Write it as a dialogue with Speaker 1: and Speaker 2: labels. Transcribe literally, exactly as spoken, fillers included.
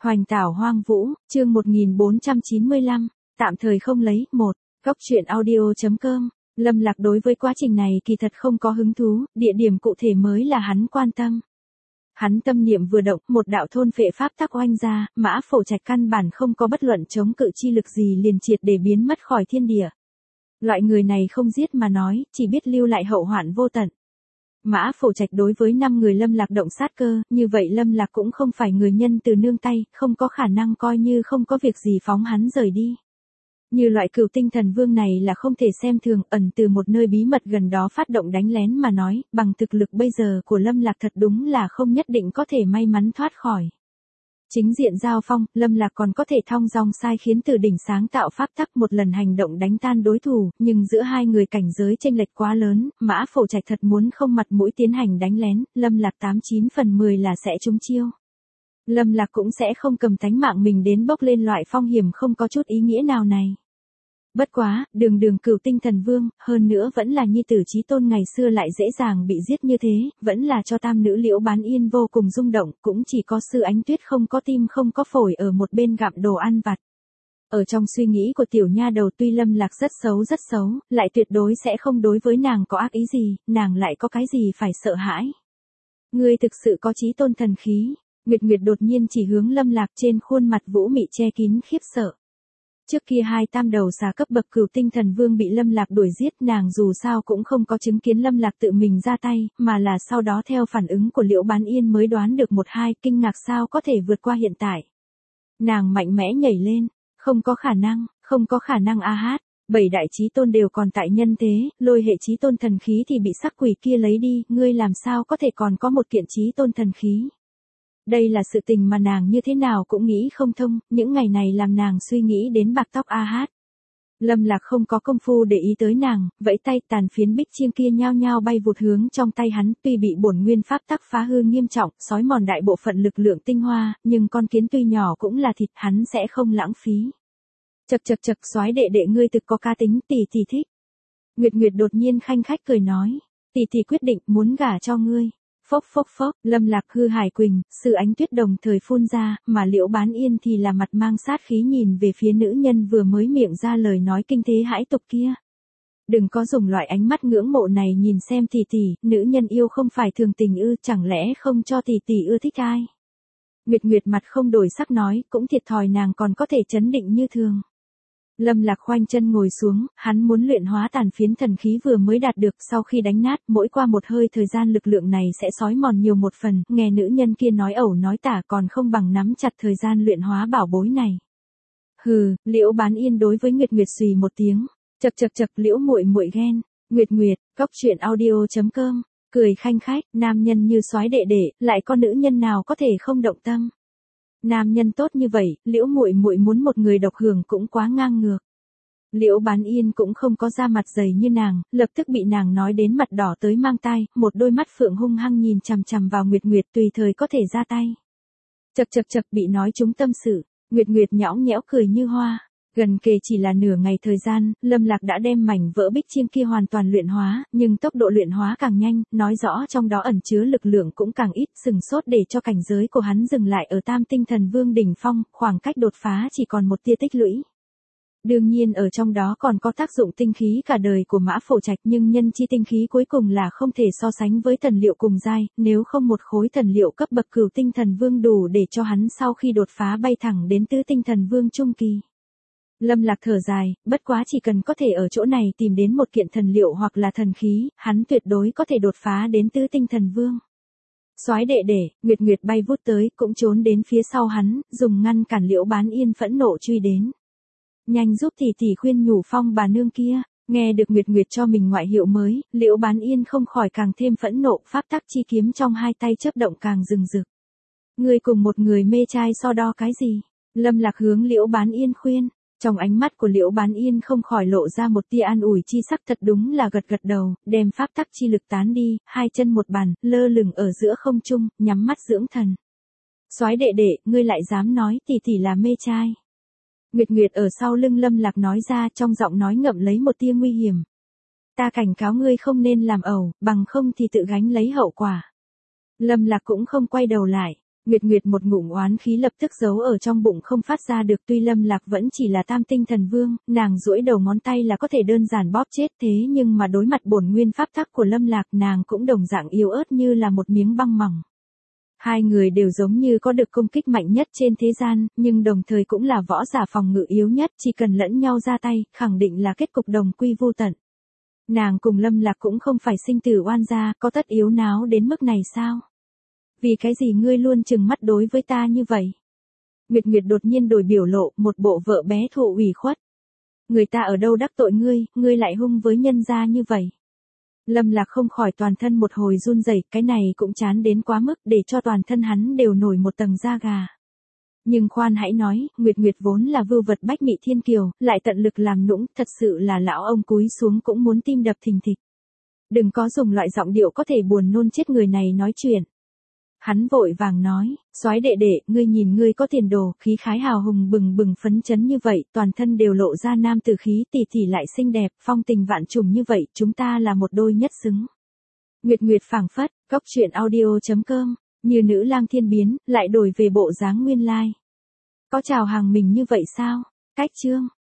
Speaker 1: Hoành tảo hoang vũ, chương một nghìn bốn trăm chín mươi lăm, tạm thời không lấy, một, góc truyện audio.com, Lâm Lạc đối với quá trình này kỳ thật không có hứng thú, địa điểm cụ thể mới là hắn quan tâm. Hắn tâm niệm vừa động, một đạo thôn phệ pháp tắc oanh ra, Mã Phổ Trạch căn bản không có bất luận chống cự chi lực gì liền triệt để biến mất khỏi thiên địa. Loại người này không giết mà nói, chỉ biết lưu lại hậu hoạn vô tận. Mã Phổ Trạch đối với năm người Lâm Lạc động sát cơ, như vậy Lâm Lạc cũng không phải người nhân từ nương tay, không có khả năng coi như không có việc gì phóng hắn rời đi. Như loại cửu tinh thần vương này là không thể xem thường, ẩn từ một nơi bí mật gần đó phát động đánh lén mà nói, bằng thực lực bây giờ của Lâm Lạc thật đúng là không nhất định có thể may mắn thoát khỏi. Chính diện giao phong, Lâm Lạc còn có thể thong dong sai khiến từ đỉnh sáng tạo pháp tắc một lần hành động đánh tan đối thủ, nhưng giữa hai người cảnh giới chênh lệch quá lớn, Mã Phổ Trạch thật muốn không mặt mũi tiến hành đánh lén, Lâm Lạc tám chín phần mười là sẽ trúng chiêu. Lâm Lạc cũng sẽ không cầm tánh mạng mình đến bốc lên loại phong hiểm không có chút ý nghĩa nào này. Bất quá, đường đường cửu tinh thần vương, hơn nữa vẫn là nhi tử chí tôn ngày xưa lại dễ dàng bị giết như thế, vẫn là cho tam nữ Liễu Bán Yên vô cùng rung động, cũng chỉ có Sư Ánh Tuyết không có tim không có phổi ở một bên gặm đồ ăn vặt. Ở trong suy nghĩ của tiểu nha đầu tuy Lâm Lạc rất xấu rất xấu, lại tuyệt đối sẽ không đối với nàng có ác ý gì, nàng lại có cái gì phải sợ hãi. Ngươi thực sự có chí tôn thần khí, Nguyệt Nguyệt đột nhiên chỉ hướng Lâm Lạc trên khuôn mặt vũ mị che kín khiếp sợ. Trước kia hai tam đầu xà cấp bậc cửu tinh thần vương bị Lâm Lạc đuổi giết, nàng dù sao cũng không có chứng kiến Lâm Lạc tự mình ra tay, mà là sau đó theo phản ứng của Liễu Bán Yên mới đoán được một hai, kinh ngạc sao có thể vượt qua hiện tại. Nàng mạnh mẽ nhảy lên, không có khả năng, không có khả năng a hát, bảy đại chí tôn đều còn tại nhân thế, lôi hệ chí tôn thần khí thì bị sắc quỷ kia lấy đi, ngươi làm sao có thể còn có một kiện chí tôn thần khí. Đây là sự tình mà nàng như thế nào cũng nghĩ không thông, những ngày này làm nàng suy nghĩ đến bạc tóc a hát. Lâm Lạc không có công phu để ý tới nàng, vẫy tay tàn phiến bích chiêng kia nhao nhao bay vụt hướng trong tay hắn, tuy bị bổn nguyên pháp tắc phá hư nghiêm trọng, xói mòn đại bộ phận lực lượng tinh hoa, nhưng con kiến tuy nhỏ cũng là thịt, hắn sẽ không lãng phí. Chậc chậc chậc, soái đệ đệ ngươi thực có ca tính, tỷ tỷ thích. Nguyệt Nguyệt đột nhiên khanh khách cười nói, tỷ tỷ quyết định muốn gả cho ngươi. Phốc phốc phốc, Lâm Lạc hư hải quỳnh, Sư Ánh Tuyết đồng thời phun ra, mà Liễu Bán Yên thì là mặt mang sát khí nhìn về phía nữ nhân vừa mới miệng ra lời nói kinh thế hãi tục kia. Đừng có dùng loại ánh mắt ngưỡng mộ này nhìn xem tỷ tỷ, nữ nhân yêu không phải thường tình ư, chẳng lẽ không cho tỷ tỷ ưa thích ai. Nguyệt Nguyệt mặt không đổi sắc nói, cũng thiệt thòi nàng còn có thể chấn định như thường. Lâm Lạc khoanh chân ngồi xuống, hắn muốn luyện hóa tàn phiến thần khí vừa mới đạt được, sau khi đánh nát, mỗi qua một hơi thời gian lực lượng này sẽ xói mòn nhiều một phần, nghe nữ nhân kia nói ẩu nói tả còn không bằng nắm chặt thời gian luyện hóa bảo bối này. Hừ, Liễu Bán Yên đối với Nguyệt Nguyệt xùy một tiếng, chậc chậc chậc, Liễu muội muội ghen. Nguyệt Nguyệt, góc truyện audio.com, cười khanh khách, nam nhân như soái đệ đệ, lại có nữ nhân nào có thể không động tâm. Nam nhân tốt như vậy, Liễu muội muội muốn một người độc hưởng cũng quá ngang ngược. Liễu Bán Yên cũng không có da mặt dày như nàng, lập tức bị nàng nói đến mặt đỏ tới mang tai, một đôi mắt phượng hung hăng nhìn chằm chằm vào Nguyệt Nguyệt tùy thời có thể ra tay. Chậc chậc chậc, bị nói trúng tâm sự, Nguyệt Nguyệt nhõng nhẽo cười như hoa. Gần kề chỉ là nửa ngày thời gian, Lâm Lạc đã đem mảnh vỡ bích chiêng kia hoàn toàn luyện hóa, nhưng tốc độ luyện hóa càng nhanh, nói rõ trong đó ẩn chứa lực lượng cũng càng ít, sừng sốt để cho cảnh giới của hắn dừng lại ở tam tinh thần vương đỉnh phong, khoảng cách đột phá chỉ còn một tia tích lũy. Đương nhiên ở trong đó còn có tác dụng tinh khí cả đời của Mã Phổ Trạch, nhưng nhân chi tinh khí cuối cùng là không thể so sánh với thần liệu cùng giai, nếu không một khối thần liệu cấp bậc cửu tinh thần vương đủ để cho hắn sau khi đột phá bay thẳng đến tứ tinh thần vương trung kỳ. Lâm Lạc thở dài, bất quá chỉ cần có thể ở chỗ này tìm đến một kiện thần liệu hoặc là thần khí, hắn tuyệt đối có thể đột phá đến tứ tinh thần vương. Soái đệ đệ, Nguyệt Nguyệt bay vút tới, cũng trốn đến phía sau hắn, dùng ngăn cản Liễu Bán Yên phẫn nộ truy đến. Nhanh giúp tỷ tỷ khuyên nhủ Phong bà nương kia, nghe được Nguyệt Nguyệt cho mình ngoại hiệu mới, Liễu Bán Yên không khỏi càng thêm phẫn nộ, pháp tắc chi kiếm trong hai tay chớp động càng rừng rực. Ngươi cùng một người mê trai so đo cái gì? Lâm Lạc hướng Liễu Bán Yên khuyên. Trong ánh mắt của Liễu Bán Yên không khỏi lộ ra một tia an ủi chi sắc, thật đúng là gật gật đầu, đem pháp tắc chi lực tán đi, hai chân một bàn, lơ lửng ở giữa không trung, nhắm mắt dưỡng thần. Soái đệ đệ, ngươi lại dám nói tỷ tỷ là mê trai. Nguyệt Nguyệt ở sau lưng Lâm Lạc nói ra, trong giọng nói ngậm lấy một tia nguy hiểm. Ta cảnh cáo ngươi không nên làm ẩu, bằng không thì tự gánh lấy hậu quả. Lâm Lạc cũng không quay đầu lại. Nguyệt Nguyệt một ngụm oán khí lập tức giấu ở trong bụng không phát ra được, tuy Lâm Lạc vẫn chỉ là tam tinh thần vương, nàng duỗi đầu ngón tay là có thể đơn giản bóp chết, thế nhưng mà đối mặt bổn nguyên pháp tắc của Lâm Lạc nàng cũng đồng dạng yếu ớt như là một miếng băng mỏng. Hai người đều giống như có được công kích mạnh nhất trên thế gian, nhưng đồng thời cũng là võ giả phòng ngự yếu nhất, chỉ cần lẫn nhau ra tay, khẳng định là kết cục đồng quy vu tận. Nàng cùng Lâm Lạc cũng không phải sinh tử oan gia, có tất yếu náo đến mức này sao? Vì cái gì ngươi luôn trừng mắt đối với ta như vậy? Nguyệt Nguyệt đột nhiên đổi biểu lộ, một bộ vợ bé thụ ủy khuất. Người ta ở đâu đắc tội ngươi, ngươi lại hung với nhân gia như vậy? Lâm Lạc không khỏi toàn thân một hồi run rẩy, cái này cũng chán đến quá mức, để cho toàn thân hắn đều nổi một tầng da gà. Nhưng khoan hãy nói, Nguyệt Nguyệt vốn là vưu vật bách mị thiên kiều, lại tận lực làm nũng, thật sự là lão ông cúi xuống cũng muốn tim đập thình thịch. Đừng có dùng loại giọng điệu có thể buồn nôn chết người này nói chuyện. Hắn vội vàng nói, soái đệ đệ, ngươi nhìn ngươi có tiền đồ, khí khái hào hùng bừng bừng phấn chấn như vậy, toàn thân đều lộ ra nam tử khí, tỷ tỷ lại xinh đẹp, phong tình vạn trùng như vậy, chúng ta là một đôi nhất xứng. Nguyệt Nguyệt phảng phất, góc truyện audio chấm com, như nữ lang thiên biến, lại đổi về bộ dáng nguyên lai. Có chào hàng mình như vậy sao? Cách chương